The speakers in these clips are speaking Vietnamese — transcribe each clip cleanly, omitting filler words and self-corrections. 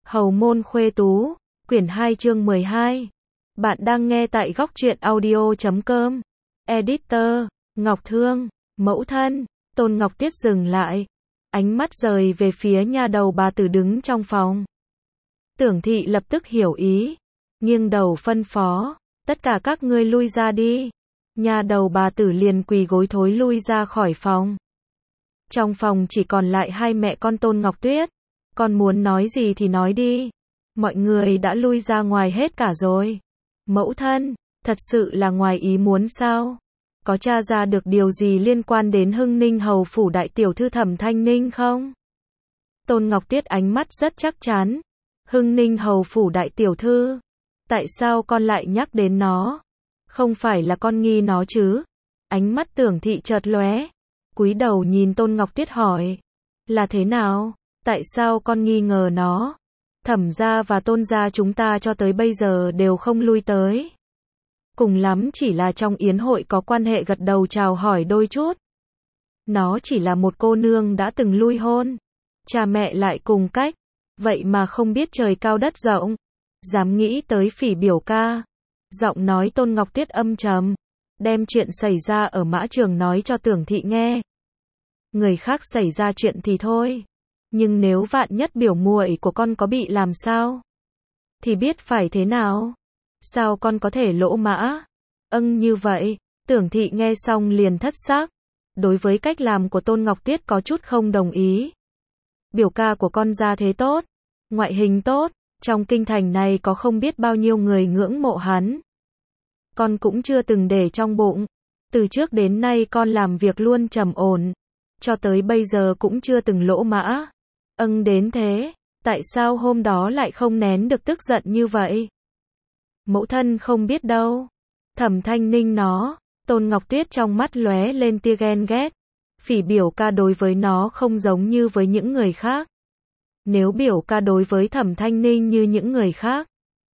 Hầu môn khuê tú, quyển 2 chương 12. Bạn đang nghe tại góc truyện audio.com. Editor, Ngọc Thương, mẫu thân, Tôn Ngọc Tiết dừng lại. Ánh mắt rời về phía nha đầu bà tử đứng trong phòng. Tưởng thị lập tức hiểu ý. Nghiêng đầu phân phó, tất cả các ngươi lui ra đi. Nha đầu bà tử liền quỳ gối thối lui ra khỏi phòng. Trong phòng chỉ còn lại hai mẹ con Tôn Ngọc Tuyết. Con muốn nói gì thì nói đi. Mọi người đã lui ra ngoài hết cả rồi. Mẫu thân, thật sự là ngoài ý muốn sao? Có tra ra được điều gì liên quan đến Hưng Ninh hầu phủ đại tiểu thư Thẩm Thanh Ninh không? Tôn Ngọc Tuyết ánh mắt rất chắc chắn. Hưng Ninh hầu phủ đại tiểu thư. Tại sao con lại nhắc đến nó? Không phải là con nghi nó chứ? Ánh mắt Tưởng thị chợt lóe. Cúi đầu nhìn Tôn Ngọc Tuyết hỏi. Là thế nào? Tại sao con nghi ngờ nó? Thẩm gia và Tôn gia chúng ta cho tới bây giờ đều không lui tới. Cùng lắm chỉ là trong yến hội có quan hệ gật đầu chào hỏi đôi chút. Nó chỉ là một cô nương đã từng lui hôn. Cha mẹ lại cùng cách. Vậy mà không biết trời cao đất rộng. Dám nghĩ tới Phỉ biểu ca. Giọng nói Tôn Ngọc Tuyết âm trầm. Đem chuyện xảy ra ở mã trường nói cho Tưởng thị nghe. Người khác xảy ra chuyện thì thôi. Nhưng nếu vạn nhất biểu muội của con có bị làm sao? Thì biết phải thế nào? Sao con có thể lỗ mã? Như vậy, Tưởng thị nghe xong liền thất sắc. Đối với cách làm của Tôn Ngọc Tuyết có chút không đồng ý. Biểu ca của con gia thế tốt, ngoại hình tốt, trong kinh thành này có không biết bao nhiêu người ngưỡng mộ hắn. Con cũng chưa từng để trong bụng. Từ trước đến nay con làm việc luôn trầm ổn. Cho tới bây giờ cũng chưa từng lỗ mã. Đến thế, tại sao hôm đó lại không nén được tức giận như vậy? Mẫu thân không biết đâu. Thẩm Thanh Ninh nó, Tôn Ngọc Tuyết trong mắt lóe lên tia ghen ghét. Phỉ biểu ca đối với nó không giống như với những người khác. Nếu biểu ca đối với Thẩm Thanh Ninh như những người khác,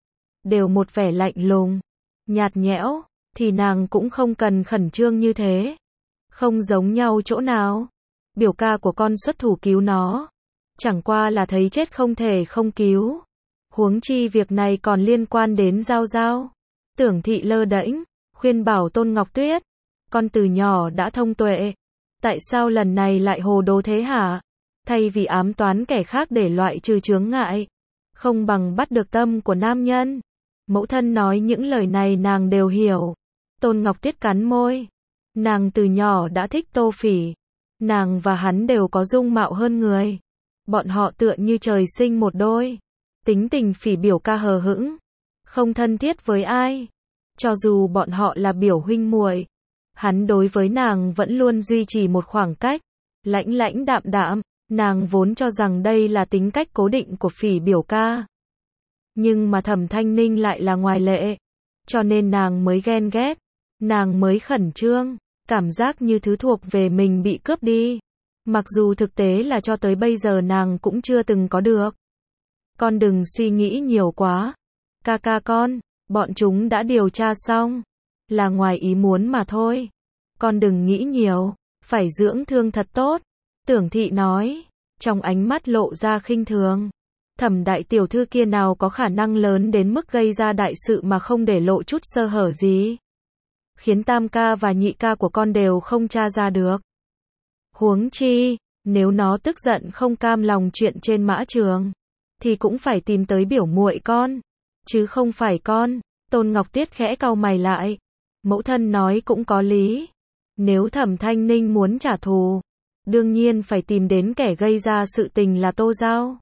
đều một vẻ lạnh lùng, nhạt nhẽo, thì nàng cũng không cần khẩn trương như thế. Không giống nhau chỗ nào. Biểu ca của con xuất thủ cứu nó. Chẳng qua là thấy chết không thể không cứu. Huống chi việc này còn liên quan đến Giao Giao. Tưởng thị lơ đễnh, khuyên bảo Tôn Ngọc Tuyết. Con từ nhỏ đã thông tuệ. Tại sao lần này lại hồ đồ thế hả? Thay vì ám toán kẻ khác để loại trừ chướng ngại. Không bằng bắt được tâm của nam nhân. Mẫu thân nói những lời này nàng đều hiểu. Tôn Ngọc Tuyết cắn môi. Nàng từ nhỏ đã thích Tô Phỉ. Nàng và hắn đều có dung mạo hơn người. Bọn họ tựa như trời sinh một đôi. Tính tình Phỉ biểu ca hờ hững, không thân thiết với ai. Cho dù bọn họ là biểu huynh muội, hắn đối với nàng vẫn luôn duy trì một khoảng cách, lãnh lãnh đạm đạm. Nàng vốn cho rằng đây là tính cách cố định của Phỉ biểu ca. Nhưng mà Thẩm Thanh Ninh lại là ngoại lệ. Cho nên nàng mới ghen ghét, nàng mới khẩn trương, cảm giác như thứ thuộc về mình bị cướp đi. Mặc dù thực tế là cho tới bây giờ nàng cũng chưa từng có được. Con đừng suy nghĩ nhiều quá. Ca con, bọn chúng đã điều tra xong. Là ngoài ý muốn mà thôi. Con đừng nghĩ nhiều, phải dưỡng thương thật tốt. Tưởng thị nói, trong ánh mắt lộ ra khinh thường. Thẩm đại tiểu thư kia nào có khả năng lớn đến mức gây ra đại sự mà không để lộ chút sơ hở gì. Khiến tam ca và nhị ca của con đều không tra ra được. Huống chi, nếu nó tức giận không cam lòng chuyện trên mã trường, thì cũng phải tìm tới biểu muội con, chứ không phải con. Tôn Ngọc Tuyết khẽ cau mày lại. Mẫu thân nói cũng có lý. Nếu Thẩm Thanh Ninh muốn trả thù, đương nhiên phải tìm đến kẻ gây ra sự tình là Tô Giao.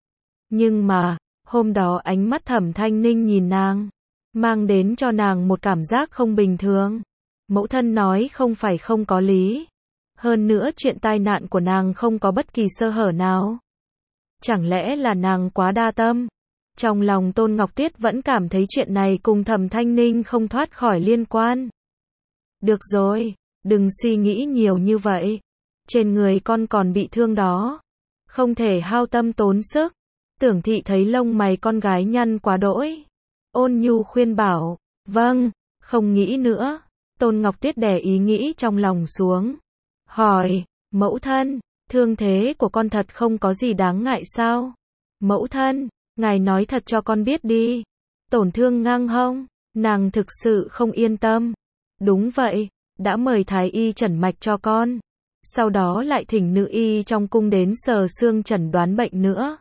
Nhưng mà, hôm đó ánh mắt Thẩm Thanh Ninh nhìn nàng, mang đến cho nàng một cảm giác không bình thường. Mẫu thân nói không phải không có lý. Hơn nữa chuyện tai nạn của nàng không có bất kỳ sơ hở nào. Chẳng lẽ là nàng quá đa tâm? Trong lòng Tôn Ngọc Tuyết vẫn cảm thấy chuyện này cùng Thẩm Thanh Ninh không thoát khỏi liên quan. Được rồi, đừng suy nghĩ nhiều như vậy. Trên người con còn bị thương đó. Không thể hao tâm tốn sức. Tưởng thị thấy lông mày con gái nhăn quá đỗi. Ôn nhu khuyên bảo. Vâng, không nghĩ nữa. Tôn Ngọc Tuyết đè ý nghĩ trong lòng xuống. Hỏi, mẫu thân, thương thế của con thật không có gì đáng ngại sao? Mẫu thân, ngài nói thật cho con biết đi. Tổn thương ngang hông? Nàng thực sự không yên tâm. Đúng vậy, đã mời thái y chẩn mạch cho con. Sau đó lại thỉnh nữ y trong cung đến sờ xương chẩn đoán bệnh nữa.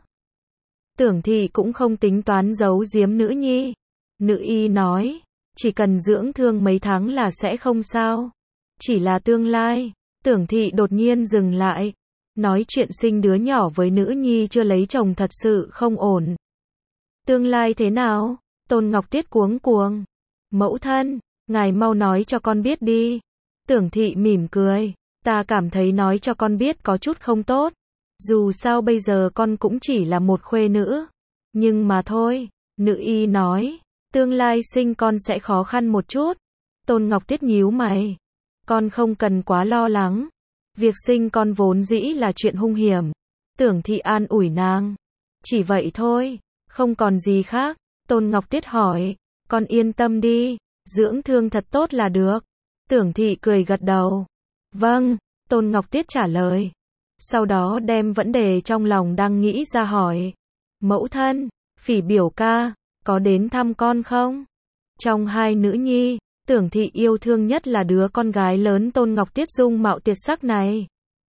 Tưởng thị cũng không tính toán giấu giếm nữ nhi. Nữ y nói, chỉ cần dưỡng thương mấy tháng là sẽ không sao. Chỉ là tương lai. Tưởng thị đột nhiên dừng lại. Nói chuyện sinh đứa nhỏ với nữ nhi chưa lấy chồng thật sự không ổn. Tương lai thế nào? Tôn Ngọc Tiết cuống cuồng. Mẫu thân, ngài mau nói cho con biết đi. Tưởng thị mỉm cười. Ta cảm thấy nói cho con biết có chút không tốt. Dù sao bây giờ con cũng chỉ là một khuê nữ. Nhưng mà thôi, nữ y nói, tương lai sinh con sẽ khó khăn một chút. Tôn Ngọc Tiết nhíu mày. Con không cần quá lo lắng. Việc sinh con vốn dĩ là chuyện hung hiểm. Tưởng thị an ủi nàng. Chỉ vậy thôi, không còn gì khác. Tôn Ngọc Tiết hỏi, con yên tâm đi, dưỡng thương thật tốt là được. Tưởng thị cười gật đầu. Vâng, Tôn Ngọc Tiết trả lời. Sau đó đem vấn đề trong lòng đang nghĩ ra hỏi. Mẫu thân, Phỉ biểu ca, có đến thăm con không? Trong hai nữ nhi, Tưởng thị yêu thương nhất là đứa con gái lớn Tôn Ngọc Tiết dung mạo tuyệt sắc này.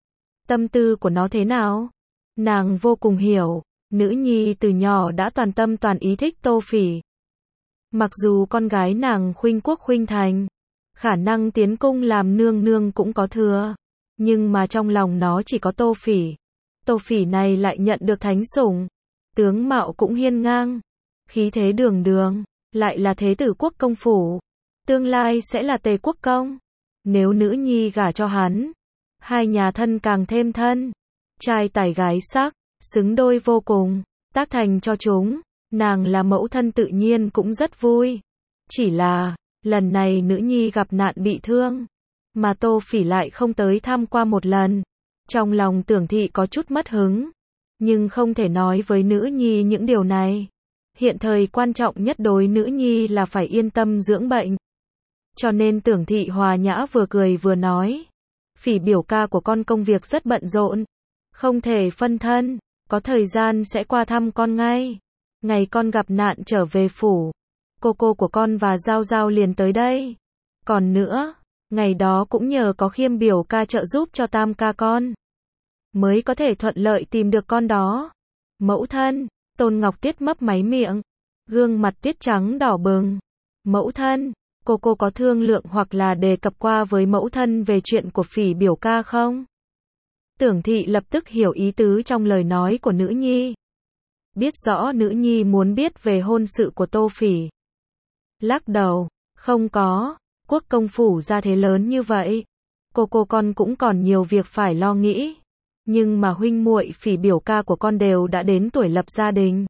Tâm tư của nó thế nào? Nàng vô cùng hiểu, nữ nhi từ nhỏ đã toàn tâm toàn ý thích Tô Phỉ. Mặc dù con gái nàng khuynh quốc khuynh thành, khả năng tiến cung làm nương nương cũng có thừa, nhưng mà trong lòng nó chỉ có Tô Phỉ. Tô Phỉ này lại nhận được thánh sủng, tướng mạo cũng hiên ngang, khí thế đường đường, lại là thế tử quốc công phủ, tương lai sẽ là tề quốc công. Nếu nữ nhi gả cho hắn, hai nhà thân càng thêm thân, trai tài gái sắc, xứng đôi vô cùng, tác thành cho chúng, nàng là mẫu thân tự nhiên cũng rất vui. Chỉ là, lần này nữ nhi gặp nạn bị thương, mà Tô Phỉ lại không tới thăm qua một lần. Trong lòng Tưởng thị có chút mất hứng, nhưng không thể nói với nữ nhi những điều này. Hiện thời quan trọng nhất đối nữ nhi là phải yên tâm dưỡng bệnh. Cho nên Tưởng thị hòa nhã vừa cười vừa nói, Phỉ biểu ca của con công việc rất bận rộn, không thể phân thân, có thời gian sẽ qua thăm con ngay. Ngày con gặp nạn trở về phủ, cô của con và Giao Giao liền tới đây. Còn nữa, ngày đó cũng nhờ có Khiêm biểu ca trợ giúp cho tam ca con, mới có thể thuận lợi tìm được con đó. Mẫu thân, Tôn Ngọc Tiết mấp máy miệng, gương mặt Tiết trắng đỏ bừng. Mẫu thân, cô có thương lượng hoặc là đề cập qua với mẫu thân về chuyện của Phỉ biểu ca không? Tưởng thị lập tức hiểu ý tứ trong lời nói của nữ nhi. Biết rõ nữ nhi muốn biết về hôn sự của Tô Phỉ. Lắc đầu, không có, quốc công phủ ra thế lớn như vậy. Cô con cũng còn nhiều việc phải lo nghĩ. Nhưng mà huynh muội Phỉ biểu ca của con đều đã đến tuổi lập gia đình.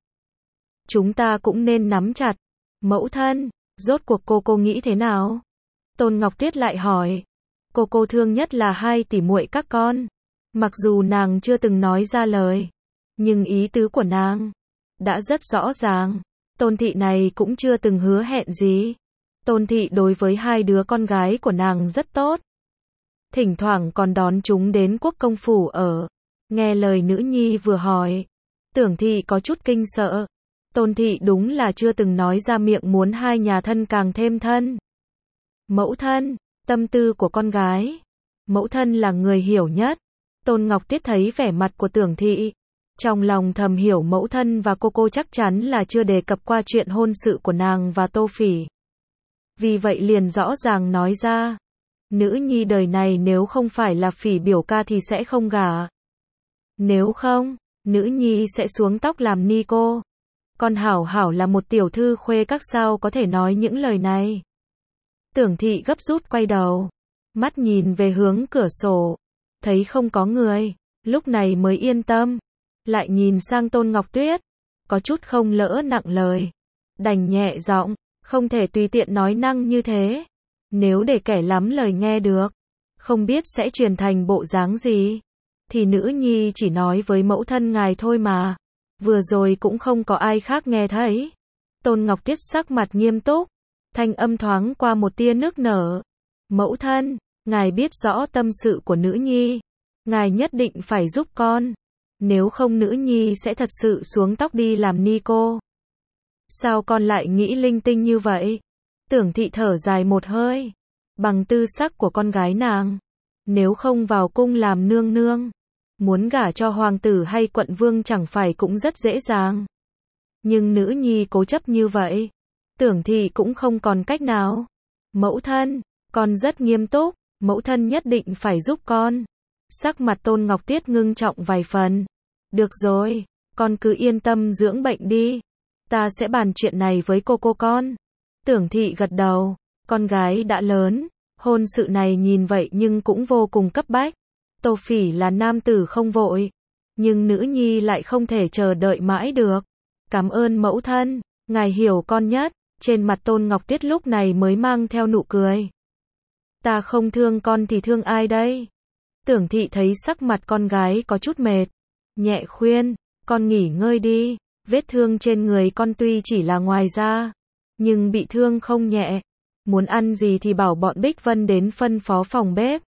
Chúng ta cũng nên nắm chặt. Mẫu thân, rốt cuộc cô nghĩ thế nào? Tôn Ngọc Tuyết lại hỏi. Cô thương nhất là hai tỷ muội các con. Mặc dù nàng chưa từng nói ra lời, nhưng ý tứ của nàng đã rất rõ ràng. Tôn thị này cũng chưa từng hứa hẹn gì. Tôn thị đối với hai đứa con gái của nàng rất tốt. Thỉnh thoảng còn đón chúng đến quốc công phủ ở. Nghe lời nữ nhi vừa hỏi, Tưởng thị có chút kinh sợ. Tôn thị đúng là chưa từng nói ra miệng muốn hai nhà thân càng thêm thân. Mẫu thân, tâm tư của con gái, mẫu thân là người hiểu nhất. Tôn Ngọc Tiết thấy vẻ mặt của Tưởng thị, trong lòng thầm hiểu mẫu thân và cô chắc chắn là chưa đề cập qua chuyện hôn sự của nàng và Tô Phỉ. Vì vậy liền rõ ràng nói ra, nữ nhi đời này nếu không phải là Phỉ biểu ca thì sẽ không gả. Nếu không, nữ nhi sẽ xuống tóc làm ni cô. Con hảo là một tiểu thư khuê các sao có thể nói những lời này. Tưởng thị gấp rút quay đầu, mắt nhìn về hướng cửa sổ, thấy không có người, lúc này mới yên tâm. Lại nhìn sang Tôn Ngọc Tuyết, có chút không lỡ nặng lời, đành nhẹ giọng, không thể tùy tiện nói năng như thế. Nếu để kẻ lắm lời nghe được, không biết sẽ truyền thành bộ dáng gì, thì nữ nhi chỉ nói với mẫu thân ngài thôi mà. Vừa rồi cũng không có ai khác nghe thấy. Tôn Ngọc Tiết sắc mặt nghiêm túc, thanh âm thoáng qua một tia nước nở. Mẫu thân, ngài biết rõ tâm sự của nữ nhi, ngài nhất định phải giúp con. Nếu không nữ nhi sẽ thật sự xuống tóc đi làm ni cô. Sao con lại nghĩ linh tinh như vậy? Tưởng thị thở dài một hơi. Bằng tư sắc của con gái nàng, nếu không vào cung làm nương nương, muốn gả cho hoàng tử hay quận vương chẳng phải cũng rất dễ dàng. Nhưng nữ nhi cố chấp như vậy, Tưởng thị cũng không còn cách nào. Mẫu thân, con rất nghiêm túc, mẫu thân nhất định phải giúp con. Sắc mặt Tôn Ngọc Tiết ngưng trọng vài phần. Được rồi, con cứ yên tâm dưỡng bệnh đi. Ta sẽ bàn chuyện này với cô con. Tưởng thị gật đầu, con gái đã lớn, hôn sự này nhìn vậy nhưng cũng vô cùng cấp bách. Tô Phỉ là nam tử không vội, nhưng nữ nhi lại không thể chờ đợi mãi được. Cảm ơn mẫu thân, ngài hiểu con nhất. Trên mặt Tôn Ngọc Tiết lúc này mới mang theo nụ cười. Ta không thương con thì thương ai đây? Tưởng thị thấy sắc mặt con gái có chút mệt, nhẹ khuyên, con nghỉ ngơi đi, vết thương trên người con tuy chỉ là ngoài da, nhưng bị thương không nhẹ. Muốn ăn gì thì bảo bọn Bích Vân đến phân phó phòng bếp.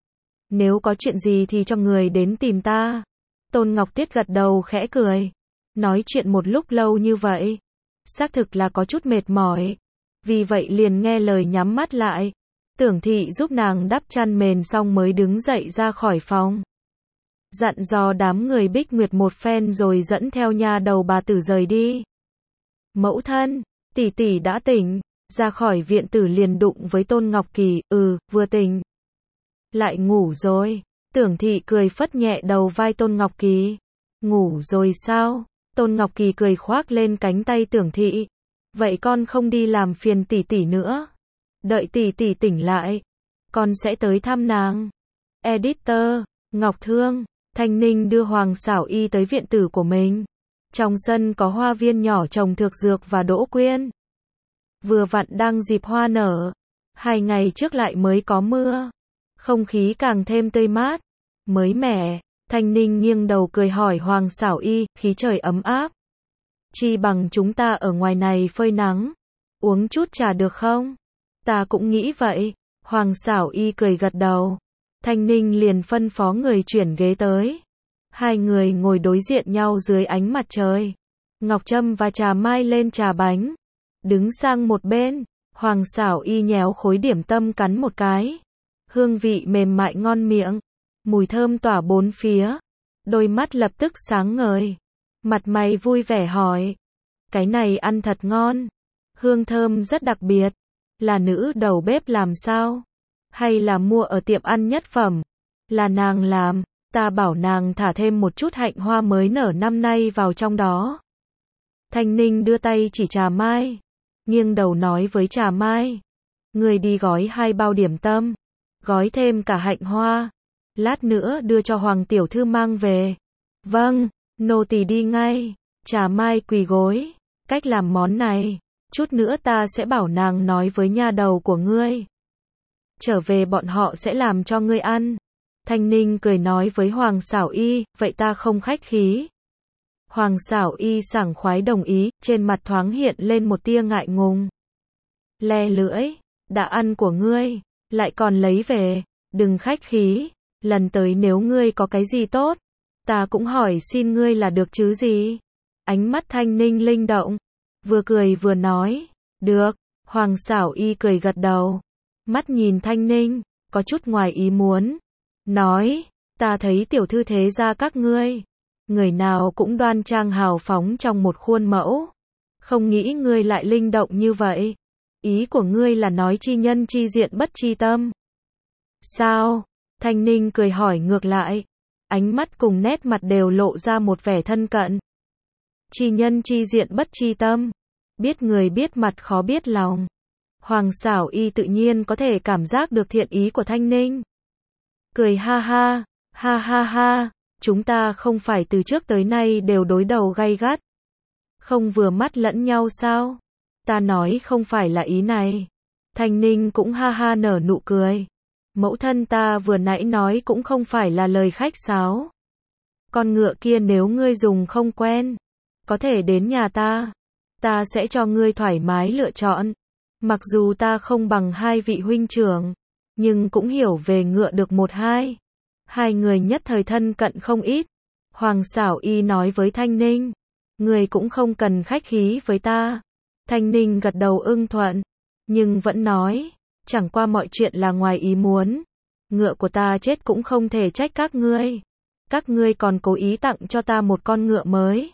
Nếu có chuyện gì thì cho người đến tìm ta. Tôn Ngọc Tiết gật đầu khẽ cười. Nói chuyện một lúc lâu như vậy, xác thực là có chút mệt mỏi. Vì vậy liền nghe lời nhắm mắt lại. Tưởng thị giúp nàng đắp chăn mền xong mới đứng dậy ra khỏi phòng. Dặn dò đám người Bích Nguyệt một phen rồi dẫn theo nha đầu bà tử rời đi. Mẫu thân, tỷ tỷ đã tỉnh. Ra khỏi viện tử liền đụng với Tôn Ngọc Kỳ. Vừa tỉnh. Lại ngủ rồi. Tưởng thị cười phất nhẹ đầu vai Tôn Ngọc Kỳ. Ngủ rồi sao? Tôn Ngọc Kỳ cười khoác lên cánh tay Tưởng thị. Vậy con không đi làm phiền tỷ tỷ nữa. Đợi tỷ tỷ tỉnh lại, con sẽ tới thăm nàng. Editor, Ngọc Thương, Thanh Ninh đưa Hoàng Xảo Y tới viện tử của mình. Trong sân có hoa viên nhỏ trồng thược dược và đỗ quyên. Vừa vặn đang dịp hoa nở. 2 ngày trước lại mới có mưa. Không khí càng thêm tươi mát, mới mẻ. Thanh Ninh nghiêng đầu cười hỏi Hoàng Xảo Y, khí trời ấm áp. Chi bằng chúng ta ở ngoài này phơi nắng. Uống chút trà được không? Ta cũng nghĩ vậy. Hoàng Xảo Y cười gật đầu. Thanh Ninh liền phân phó người chuyển ghế tới. 2 người ngồi đối diện nhau dưới ánh mặt trời. Ngọc Trâm và Trà Mai lên trà bánh. Đứng sang một bên, Hoàng Xảo Y nhéo khối điểm tâm cắn một cái. Hương vị mềm mại ngon miệng. Mùi thơm tỏa bốn phía. Đôi mắt lập tức sáng ngời. Mặt mày vui vẻ hỏi. Cái này ăn thật ngon. Hương thơm rất đặc biệt. Là nữ đầu bếp làm sao? Hay là mua ở tiệm ăn nhất phẩm? Là nàng làm. Ta bảo nàng thả thêm một chút hạnh hoa mới nở năm nay vào trong đó. Thanh Ninh đưa tay chỉ Trà Mai. Nghiêng đầu nói với Trà Mai. Người đi gói 2 bao điểm tâm. Gói thêm cả hạnh hoa. Lát nữa đưa cho Hoàng tiểu thư mang về. Vâng, nô tỳ đi ngay. Trà Mai quỳ gối. Cách làm món này, chút nữa ta sẽ bảo nàng nói với nha đầu của ngươi. Trở về bọn họ sẽ làm cho ngươi ăn. Thanh Ninh cười nói với Hoàng Xảo Y, vậy ta không khách khí. Hoàng Xảo Y sảng khoái đồng ý, trên mặt thoáng hiện lên một tia ngại ngùng. Le lưỡi, đã ăn của ngươi, lại còn lấy về, đừng khách khí, lần tới nếu ngươi có cái gì tốt, ta cũng hỏi xin ngươi là được chứ gì. Ánh mắt Thanh Ninh linh động, vừa cười vừa nói, được. Hoàng Xảo Y cười gật đầu, mắt nhìn Thanh Ninh, có chút ngoài ý muốn, nói, ta thấy tiểu thư thế gia các ngươi, người nào cũng đoan trang hào phóng trong một khuôn mẫu, không nghĩ ngươi lại linh động như vậy. Ý của ngươi là nói chi nhân chi diện bất chi tâm. Sao? Thanh Ninh cười hỏi ngược lại, ánh mắt cùng nét mặt đều lộ ra một vẻ thân cận. Chi nhân chi diện bất chi tâm, biết người biết mặt khó biết lòng. Hoàng Xảo Y tự nhiên có thể cảm giác được thiện ý của Thanh Ninh. Cười ha ha, chúng ta không phải từ trước tới nay đều đối đầu gay gắt. Không vừa mắt lẫn nhau sao? Ta nói không phải là ý này. Thanh Ninh cũng ha ha nở nụ cười. Mẫu thân ta vừa nãy nói cũng không phải là lời khách sáo. Con ngựa kia nếu ngươi dùng không quen, có thể đến nhà ta sẽ cho ngươi thoải mái lựa chọn. Mặc dù ta không bằng 2 vị huynh trưởng, nhưng cũng hiểu về ngựa được 1-2. 2 người nhất thời thân cận không ít. Hoàng Sảo Y nói với Thanh Ninh. Người cũng không cần khách khí với ta. Thanh Ninh gật đầu ưng thuận, nhưng vẫn nói, chẳng qua mọi chuyện là ngoài ý muốn. Ngựa của ta chết cũng không thể trách các ngươi. Các ngươi còn cố ý tặng cho ta một con ngựa mới.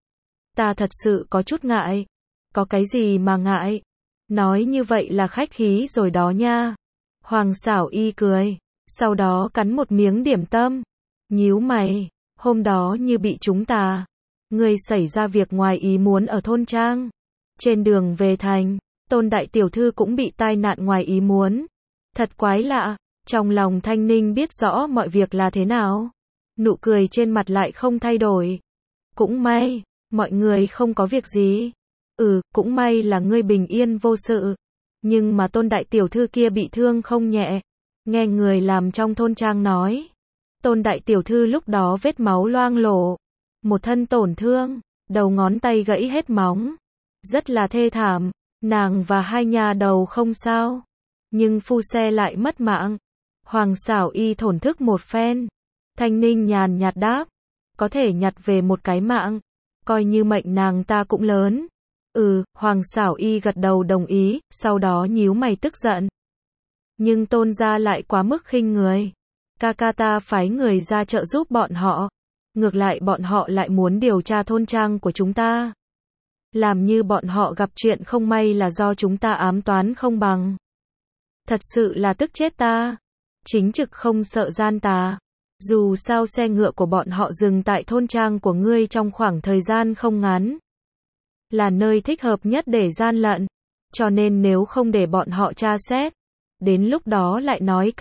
Ta thật sự có chút ngại. Có cái gì mà ngại? Nói như vậy là khách khí rồi đó nha. Hoàng Sảo Y cười, sau đó cắn một miếng điểm tâm. Nhíu mày, hôm đó như bị trúng tà. Ngươi xảy ra việc ngoài ý muốn ở thôn trang. Trên đường về thành, Tôn đại tiểu thư cũng bị tai nạn ngoài ý muốn. Thật quái lạ, trong lòng Thanh Ninh biết rõ mọi việc là thế nào. Nụ cười trên mặt lại không thay đổi. Cũng may, mọi người không có việc gì. Cũng may là ngươi bình yên vô sự. Nhưng mà Tôn đại tiểu thư kia bị thương không nhẹ. Nghe người làm trong thôn trang nói. Tôn đại tiểu thư lúc đó vết máu loang lổ. Một thân tổn thương, đầu ngón tay gãy hết móng. Rất là thê thảm, nàng và hai nhà đầu không sao. Nhưng phu xe lại mất mạng. Hoàng Sảo Y thổn thức một phen. Thanh Ninh nhàn nhạt đáp. Có thể nhặt về một cái mạng. Coi như mệnh nàng ta cũng lớn. Hoàng Sảo Y gật đầu đồng ý, sau đó nhíu mày tức giận. Nhưng Tôn gia lại quá mức khinh người. Ca ca ta phái người ra trợ giúp bọn họ. Ngược lại bọn họ lại muốn điều tra thôn trang của chúng ta. Làm như bọn họ gặp chuyện không may là do chúng ta ám toán không bằng. Thật sự là tức chết ta. Chính trực không sợ gian tà. Dù sao xe ngựa của bọn họ dừng tại thôn trang của ngươi trong khoảng thời gian không ngắn. Là nơi thích hợp nhất để gian lận. Cho nên nếu không để bọn họ tra xét. Đến lúc đó lại nói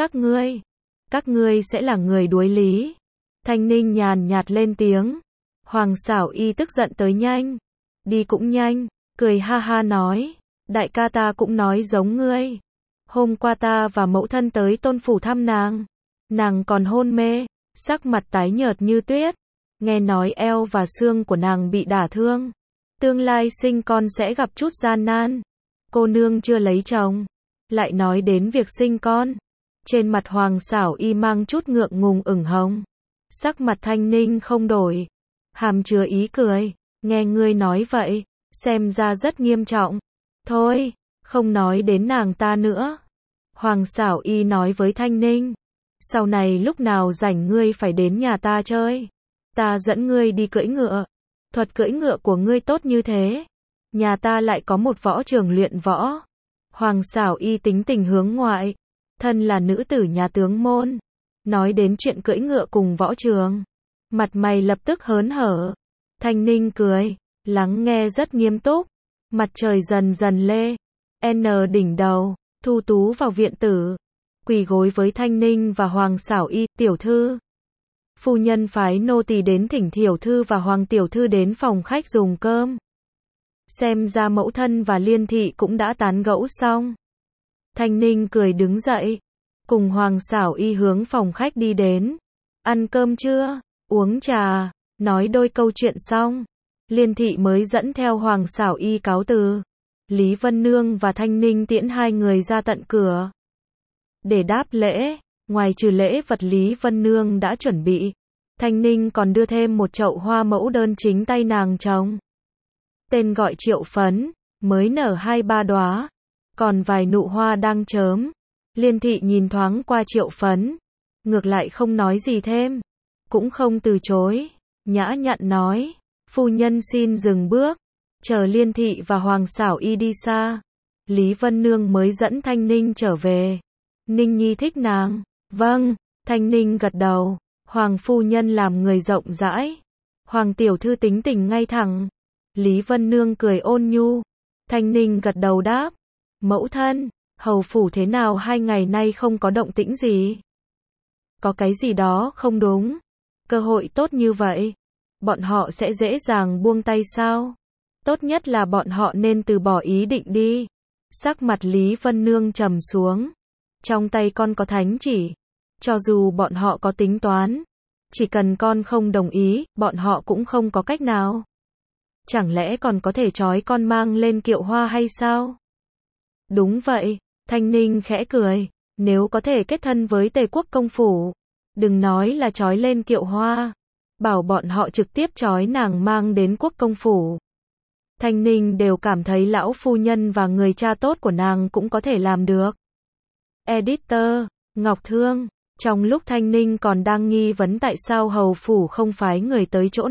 các ngươi sẽ là người đuối lý. Thanh Ninh nhàn nhạt lên tiếng. Hoàng Sảo Y tức giận tới nhanh. Đi cũng nhanh, cười ha ha nói. Đại ca ta cũng nói giống ngươi. Hôm qua ta và mẫu thân tới Tôn phủ thăm nàng. Nàng còn hôn mê, sắc mặt tái nhợt như tuyết. Nghe nói eo và xương của nàng bị đả thương. Tương lai sinh con sẽ gặp chút gian nan. Cô nương chưa lấy chồng. Lại nói đến việc sinh con. Trên mặt Hoàng Sảo Y mang chút ngượng ngùng ửng hồng. Sắc mặt Thanh Ninh không đổi. Hàm chứa ý cười. Nghe ngươi nói vậy, xem ra rất nghiêm trọng. Thôi, không nói đến nàng ta nữa. Hoàng Sảo Y nói với Thanh Ninh. Sau này lúc nào rảnh ngươi phải đến nhà ta chơi. Ta dẫn ngươi đi cưỡi ngựa. Thuật cưỡi ngựa của ngươi tốt như thế. Nhà ta lại có một võ trường luyện võ. Hoàng Sảo Y tính tình hướng ngoại. Thân là nữ tử nhà tướng môn. Nói đến chuyện cưỡi ngựa cùng võ trường. Mặt mày lập tức hớn hở. Thanh Ninh cười, lắng nghe rất nghiêm túc. Mặt trời dần dần lê. Đỉnh đầu, Thu Tú vào viện tử. Quỳ gối với Thanh Ninh và Hoàng Sảo Y, tiểu thư. Phu nhân phái nô tỳ đến thỉnh tiểu thư và Hoàng tiểu thư đến phòng khách dùng cơm. Xem ra mẫu thân và Liên thị cũng đã tán gẫu xong. Thanh Ninh cười đứng dậy. Cùng Hoàng Sảo Y hướng phòng khách đi đến. Ăn cơm chưa? Uống trà. Nói đôi câu chuyện xong. Liên thị mới dẫn theo Hoàng Sảo Y cáo từ. Lý Vân Nương và Thanh Ninh tiễn hai người ra tận cửa. Để đáp lễ, ngoài trừ lễ vật Lý Vân Nương đã chuẩn bị, Thanh Ninh còn đưa thêm một chậu hoa mẫu đơn chính tay nàng trồng. Tên gọi Triệu Phấn, mới nở 2-3 đóa, còn vài nụ hoa đang chớm. Liên thị nhìn thoáng qua Triệu Phấn, ngược lại không nói gì thêm, cũng không từ chối, nhã nhặn nói, phu nhân xin dừng bước, chờ Liên thị và Hoàng Sảo Y đi xa. Lý Vân Nương mới dẫn Thanh Ninh trở về. Ninh nhi thích nàng. Vâng, Thanh Ninh gật đầu. Hoàng phu nhân làm người rộng rãi. Hoàng tiểu thư tính tình ngay thẳng. Lý Vân Nương cười ôn nhu. Thanh Ninh gật đầu đáp. Mẫu thân, hầu phủ thế nào 2 ngày nay không có động tĩnh gì? Có cái gì đó không đúng? Cơ hội tốt như vậy, bọn họ sẽ dễ dàng buông tay sao? Tốt nhất là bọn họ nên từ bỏ ý định đi. Sắc mặt Lý Vân Nương trầm xuống. Trong tay con có thánh chỉ. Cho dù bọn họ có tính toán, chỉ cần con không đồng ý, bọn họ cũng không có cách nào. Chẳng lẽ còn có thể trói con mang lên kiệu hoa hay sao? Đúng vậy, Thanh Ninh khẽ cười. Nếu có thể kết thân với Tề quốc công phủ, đừng nói là trói lên kiệu hoa. bảo bọn họ trực tiếp trói nàng mang đến quốc công phủ. Thanh Ninh đều cảm thấy lão phu nhân và người cha tốt của nàng cũng có thể làm được. Editor, Ngọc Thương, trong lúc Thanh Ninh còn đang nghi vấn tại sao hầu phủ không phái người tới chỗ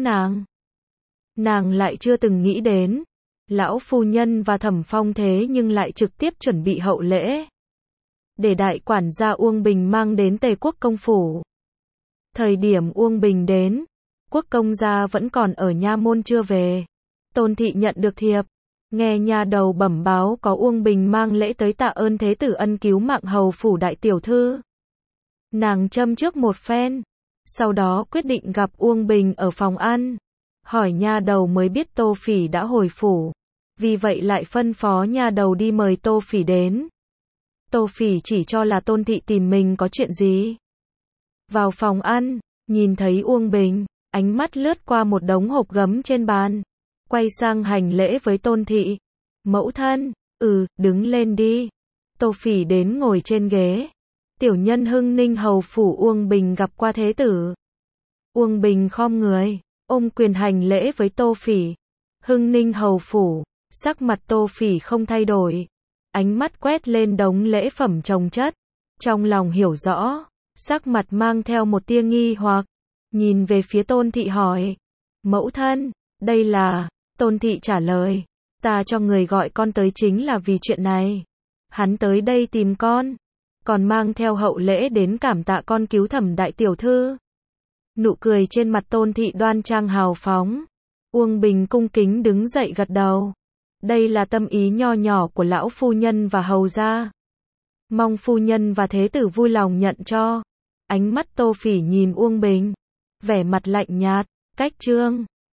nàng lại chưa từng nghĩ đến, lão phu nhân và Thẩm Phong thế nhưng lại trực tiếp chuẩn bị hậu lễ để đại quản gia Uông Bình mang đến Tề quốc công phủ. Thời điểm Uông Bình đến, quốc công gia vẫn còn ở nha môn chưa về. Tôn thị nhận được thiệp, nghe nha đầu bẩm báo có Uông Bình mang lễ tới tạ ơn thế tử ân cứu mạng hầu phủ đại tiểu thư. Nàng châm trước một phen, sau đó quyết định gặp Uông Bình ở phòng ăn. Hỏi nha đầu mới biết Tô Phỉ đã hồi phủ, vì vậy lại phân phó nha đầu đi mời Tô Phỉ đến. Tô Phỉ chỉ cho là Tôn thị tìm mình có chuyện gì. Vào phòng ăn, nhìn thấy Uông Bình, ánh mắt lướt qua một đống hộp gấm trên bàn, quay sang hành lễ với Tôn thị. Mẫu thân, đứng lên đi. Tô Phỉ đến ngồi trên ghế. Tiểu nhân Hưng Ninh hầu phủ Uông Bình gặp qua thế tử. Uông Bình khom người, ôm quyền hành lễ với Tô Phỉ. Hưng Ninh hầu phủ, sắc mặt Tô Phỉ không thay đổi. Ánh mắt quét lên đống lễ phẩm chồng chất. Trong lòng hiểu rõ, sắc mặt mang theo một tia nghi hoặc. Nhìn về phía Tôn thị hỏi. Mẫu thân, đây là... Tôn thị trả lời. Ta cho người gọi con tới chính là vì chuyện này. Hắn tới đây tìm con, còn mang theo hậu lễ đến cảm tạ con cứu Thẩm đại tiểu thư. Nụ cười trên mặt Tôn thị đoan trang hào phóng. Uông Bình cung kính đứng dậy gật đầu. Đây là tâm ý nho nhỏ của lão phu nhân và hầu gia. Mong phu nhân và thế tử vui lòng nhận cho. Ánh mắt Tô Phỉ nhìn Uông Bình, vẻ mặt lạnh nhạt. Cách chương